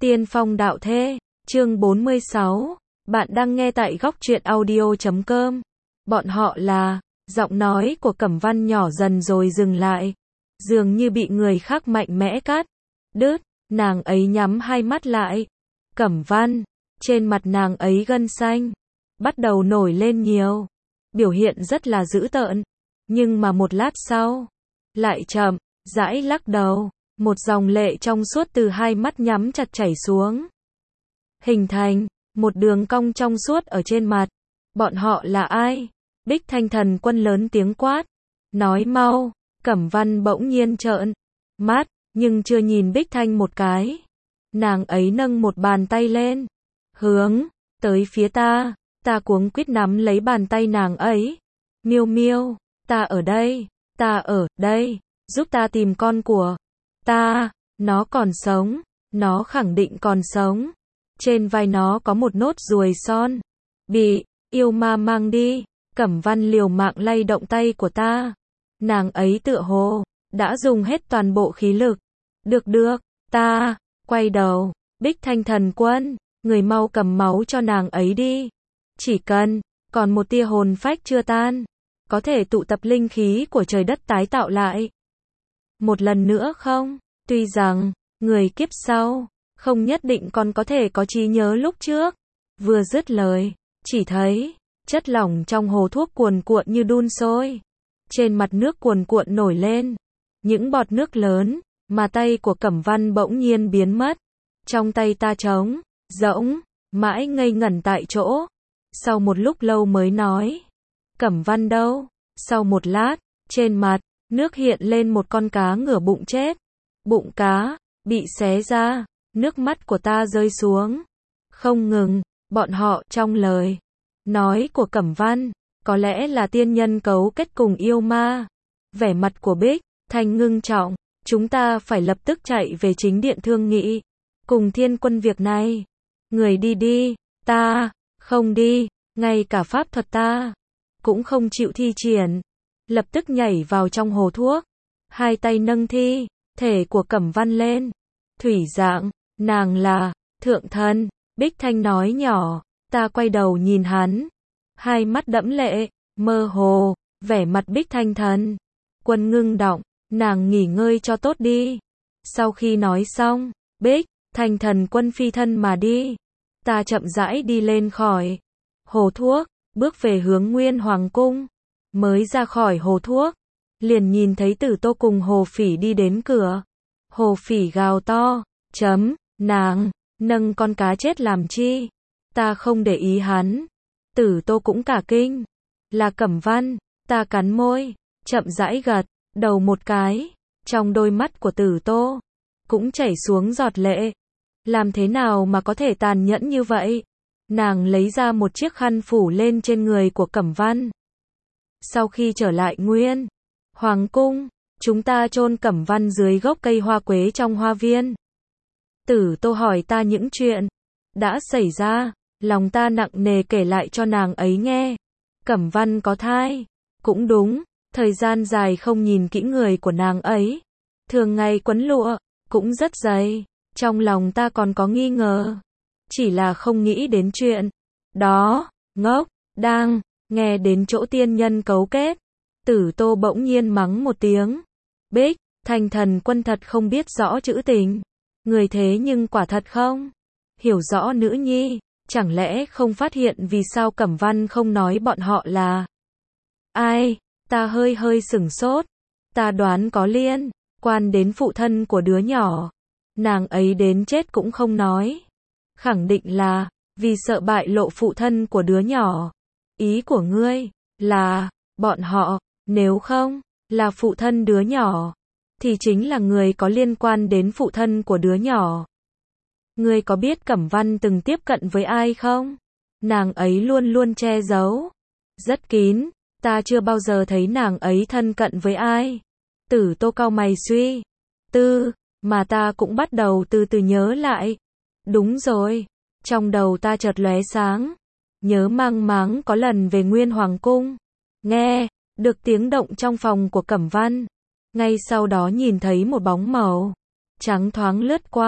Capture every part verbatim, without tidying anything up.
Tiên phong đạo thê, chương bốn mươi sáu. Bạn đang nghe tại góc truyện audio chấm com. Bọn họ là, giọng nói của Cẩm Văn nhỏ dần rồi dừng lại. Dường như bị người khác mạnh mẽ cắt đứt, nàng ấy nhắm hai mắt lại. Cẩm Văn, trên mặt nàng ấy gân xanh bắt đầu nổi lên nhiều, biểu hiện rất là dữ tợn. Nhưng mà một lát sau, lại chậm rãi lắc đầu, một dòng lệ trong suốt từ hai mắt nhắm chặt chảy xuống, hình thành một đường cong trong suốt ở trên mặt. Bọn họ là ai? Bích Thanh Thần Quân lớn tiếng quát, nói mau. Cẩm Văn bỗng nhiên trợn mắt, nhưng chưa nhìn Bích Thanh một cái. Nàng ấy nâng một bàn tay lên, hướng tới phía ta. Ta cuống quýt nắm lấy bàn tay nàng ấy. Miêu Miêu, ta ở đây, ta ở đây, giúp ta tìm con của ta, nó còn sống, nó khẳng định còn sống. Trên vai nó có một nốt ruồi son, bị yêu ma mang đi. Cẩm Văn liều mạng lay động tay của ta. Nàng ấy tựa hồ đã dùng hết toàn bộ khí lực. Được được, ta quay đầu. Bích Thanh Thần Quân, người mau cầm máu cho nàng ấy đi. Chỉ cần còn một tia hồn phách chưa tan, có thể tụ tập linh khí của trời đất tái tạo lại một lần nữa không? Tuy rằng người kiếp sau không nhất định còn có thể có trí nhớ lúc trước. Vừa dứt lời, chỉ thấy chất lỏng trong hồ thuốc cuồn cuộn như đun sôi. Trên mặt nước cuồn cuộn nổi lên những bọt nước lớn, mà tay của Cẩm Văn bỗng nhiên biến mất. Trong tay ta trống rỗng, mãi ngây ngẩn tại chỗ. Sau một lúc lâu mới nói, Cẩm Văn đâu? Sau một lát, trên mặt nước hiện lên một con cá ngửa bụng chết. Bụng cá bị xé ra, nước mắt của ta rơi xuống không ngừng. Bọn họ trong lời nói của Cẩm Văn có lẽ là tiên nhân cấu kết cùng yêu ma. Vẻ mặt của Bích Thanh ngưng trọng, chúng ta phải lập tức chạy về chính điện thương nghị cùng Thiên Quân việc này. Người đi đi, ta không đi, ngay cả pháp thuật ta cũng không chịu thi triển. Lập tức nhảy vào trong hồ thuốc, hai tay nâng thi thể của Cẩm Văn lên. Thủy dạng, nàng là thượng thần. Bích Thanh nói nhỏ. Ta quay đầu nhìn hắn, hai mắt đẫm lệ, mơ hồ. Vẻ mặt Bích Thanh Thần Quân ngưng động, nàng nghỉ ngơi cho tốt đi. Sau khi nói xong, Bích Thanh Thần Quân phi thân mà đi. Ta chậm rãi đi lên khỏi hồ thuốc, bước về hướng Nguyên Hoàng Cung. Mới ra khỏi hồ thuốc, liền nhìn thấy Tử Tô cùng Hồ Phỉ đi đến cửa. Hồ Phỉ gào to, chấm, nàng nâng con cá chết làm chi? Ta không để ý hắn. Tử Tô cũng cả kinh. Là Cẩm Văn. Ta cắn môi, chậm rãi gật đầu một cái. Trong đôi mắt của Tử Tô cũng chảy xuống giọt lệ. Làm thế nào mà có thể tàn nhẫn như vậy? Nàng lấy ra một chiếc khăn phủ lên trên người của Cẩm Văn. Sau khi trở lại Nguyên Hoàng Cung, chúng ta chôn Cẩm Văn dưới gốc cây hoa quế trong hoa viên. Tử Tô hỏi ta những chuyện đã xảy ra, lòng ta nặng nề kể lại cho nàng ấy nghe. Cẩm Văn có thai, cũng đúng, thời gian dài không nhìn kỹ người của nàng ấy. Thường ngày quấn lụa, cũng rất dày. Trong lòng ta còn có nghi ngờ, chỉ là không nghĩ đến chuyện đó. Ngốc, đang nghe đến chỗ tiên nhân cấu kết. Tử Tô bỗng nhiên mắng một tiếng. Bích Thanh Thần Quân thật không biết rõ chữ tình. Người thế nhưng quả thật không hiểu rõ nữ nhi. Chẳng lẽ không phát hiện vì sao Cẩm Văn không nói bọn họ là ai? Ta hơi hơi sửng sốt. Ta đoán có liên quan đến phụ thân của đứa nhỏ. Nàng ấy đến chết cũng không nói. Khẳng định là vì sợ bại lộ phụ thân của đứa nhỏ. Ý của ngươi là bọn họ, nếu không là phụ thân đứa nhỏ, thì chính là người có liên quan đến phụ thân của đứa nhỏ. Ngươi có biết Cẩm Văn từng tiếp cận với ai không? Nàng ấy luôn luôn che giấu rất kín. Ta chưa bao giờ thấy nàng ấy thân cận với ai. Tử Tô cau mày suy tư, mà ta cũng bắt đầu từ từ nhớ lại. Đúng rồi, trong đầu ta chợt lóe sáng. Nhớ mang máng có lần về Nguyên Hoàng Cung, nghe được tiếng động trong phòng của Cẩm Văn. Ngay sau đó nhìn thấy một bóng màu trắng thoáng lướt qua.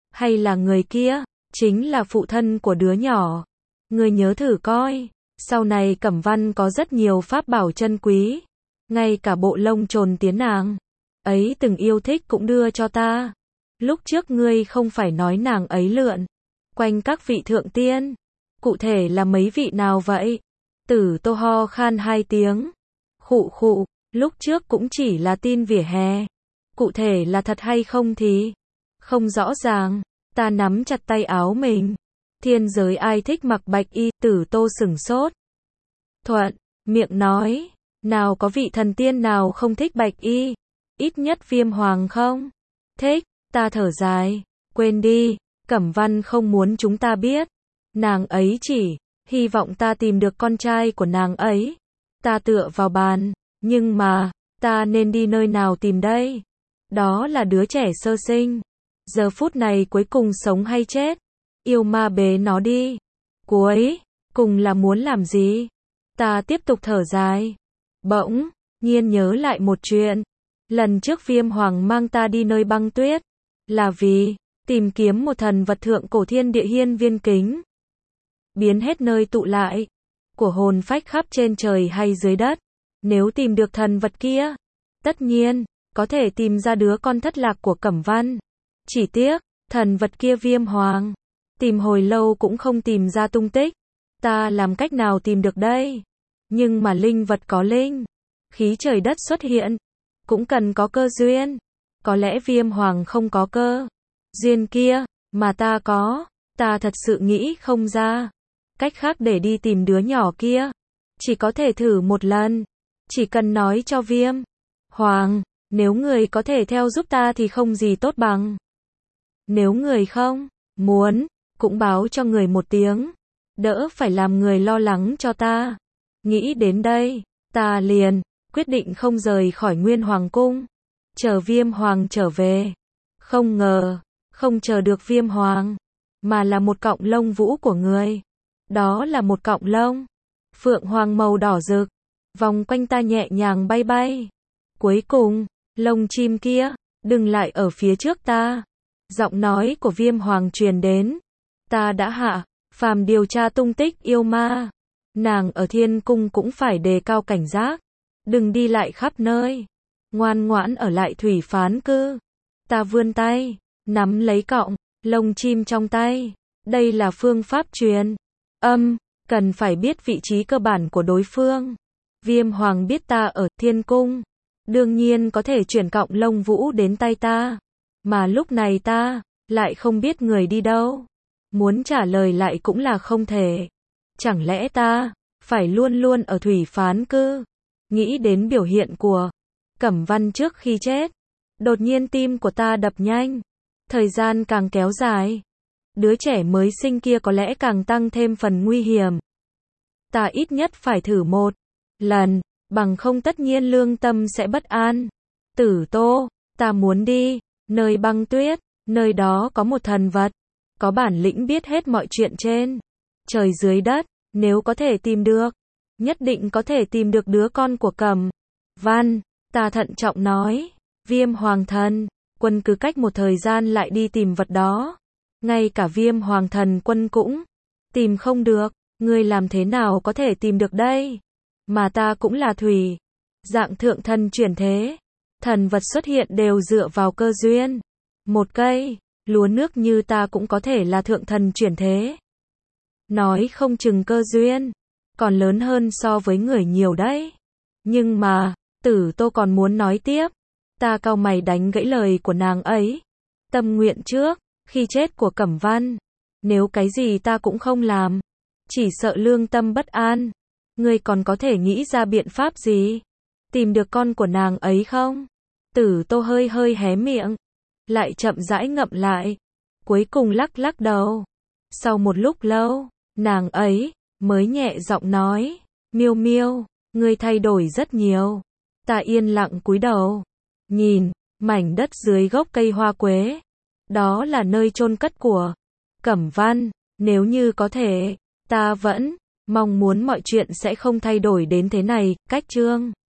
Hay là người kia, chính là phụ thân của đứa nhỏ. Ngươi nhớ thử coi, sau này Cẩm Văn có rất nhiều pháp bảo chân quý. Ngay cả bộ lông trồn tiến nàng ấy từng yêu thích cũng đưa cho ta. Lúc trước ngươi không phải nói nàng ấy lượn quanh các vị thượng tiên. Cụ thể là mấy vị nào vậy? Tử Tô ho khan hai tiếng. Khụ khụ, lúc trước cũng chỉ là tin vỉa hè. Cụ thể là thật hay không thì không rõ ràng. Ta nắm chặt tay áo mình. Thiên giới ai thích mặc bạch y? Tử Tô sửng sốt. Thuận miệng nói, nào có vị thần tiên nào không thích bạch y? Ít nhất Viêm Hoàng không thích. Ta thở dài, quên đi, Cẩm Văn không muốn chúng ta biết. Nàng ấy chỉ hy vọng ta tìm được con trai của nàng ấy. Ta tựa vào bàn, nhưng mà, ta nên đi nơi nào tìm đây? Đó là đứa trẻ sơ sinh. Giờ phút này cuối cùng sống hay chết? Yêu ma bế nó đi. Cuối cùng là muốn làm gì? Ta tiếp tục thở dài. Bỗng nhiên nhớ lại một chuyện. Lần trước Viêm Hoàng mang ta đi nơi băng tuyết, là vì tìm kiếm một thần vật thượng cổ thiên địa hiên viên kính. Biến hết nơi tụ lại của hồn phách khắp trên trời hay dưới đất. Nếu tìm được thần vật kia, tất nhiên có thể tìm ra đứa con thất lạc của Cẩm Văn. Chỉ tiếc, thần vật kia Viêm Hoàng tìm hồi lâu cũng không tìm ra tung tích. Ta làm cách nào tìm được đây? Nhưng mà linh vật có linh khí trời đất xuất hiện, cũng cần có cơ duyên. Có lẽ Viêm Hoàng không có cơ duyên kia, mà ta có. Ta thật sự nghĩ không ra cách khác để đi tìm đứa nhỏ kia. Chỉ có thể thử một lần. Chỉ cần nói cho Viêm Hoàng, nếu người có thể theo giúp ta thì không gì tốt bằng. Nếu người không muốn, cũng báo cho người một tiếng. Đỡ phải làm người lo lắng cho ta. Nghĩ đến đây, ta liền quyết định không rời khỏi Nguyên Hoàng cung. Chờ Viêm Hoàng trở về. Không ngờ, không chờ được Viêm Hoàng, mà là một cọng lông vũ của người. Đó là một cọng lông phượng hoàng màu đỏ rực, vòng quanh ta nhẹ nhàng bay bay. Cuối cùng, lông chim kia dừng lại ở phía trước ta. Giọng nói của Viêm Hoàng truyền đến. Ta đã hạ phàm điều tra tung tích yêu ma. Nàng ở thiên cung cũng phải đề cao cảnh giác. Đừng đi lại khắp nơi. Ngoan ngoãn ở lại thủy phán cư. Ta vươn tay, nắm lấy cọng lông chim trong tay. Đây là phương pháp truyền âm, cần phải biết vị trí cơ bản của đối phương. Viêm Hoàng biết ta ở thiên cung, đương nhiên có thể chuyển cọng lông vũ đến tay ta. Mà lúc này ta lại không biết người đi đâu. Muốn trả lời lại cũng là không thể. Chẳng lẽ ta phải luôn luôn ở thủy phán cư? Nghĩ đến biểu hiện của Cẩm Văn trước khi chết, đột nhiên tim của ta đập nhanh. Thời gian càng kéo dài, đứa trẻ mới sinh kia có lẽ càng tăng thêm phần nguy hiểm. Ta ít nhất phải thử một lần, bằng không tất nhiên lương tâm sẽ bất an. Tử Tô, ta muốn đi nơi băng tuyết, nơi đó có một thần vật, có bản lĩnh biết hết mọi chuyện trên trời dưới đất. Nếu có thể tìm được, nhất định có thể tìm được đứa con của Cẩm Văn. Ta thận trọng nói. Viêm Hoàng thần quân cứ cách một thời gian lại đi tìm vật đó. Ngay cả Viêm Hoàng thần quân cũng tìm không được. Ngươi làm thế nào có thể tìm được đây? Mà ta cũng là thủy dạng thượng thần chuyển thế. Thần vật xuất hiện đều dựa vào cơ duyên. Một cây lúa nước như ta cũng có thể là thượng thần chuyển thế. Nói không chừng cơ duyên còn lớn hơn so với người nhiều đấy. Nhưng mà, Tử Tô còn muốn nói tiếp. Ta cau mày đánh gãy lời của nàng ấy. Tâm nguyện trước khi chết của Cẩm Văn, nếu cái gì ta cũng không làm, chỉ sợ lương tâm bất an. Ngươi còn có thể nghĩ ra biện pháp gì? Tìm được con của nàng ấy không? Tử Tô hơi hơi hé miệng, lại chậm rãi ngậm lại, cuối cùng lắc lắc đầu. Sau một lúc lâu, nàng ấy mới nhẹ giọng nói, Miêu Miêu, ngươi thay đổi rất nhiều. Ta yên lặng cúi đầu, nhìn mảnh đất dưới gốc cây hoa quế. Đó là nơi chôn cất của Cẩm Văn. Nếu như có thể, ta vẫn mong muốn mọi chuyện sẽ không thay đổi đến thế này. Cách chương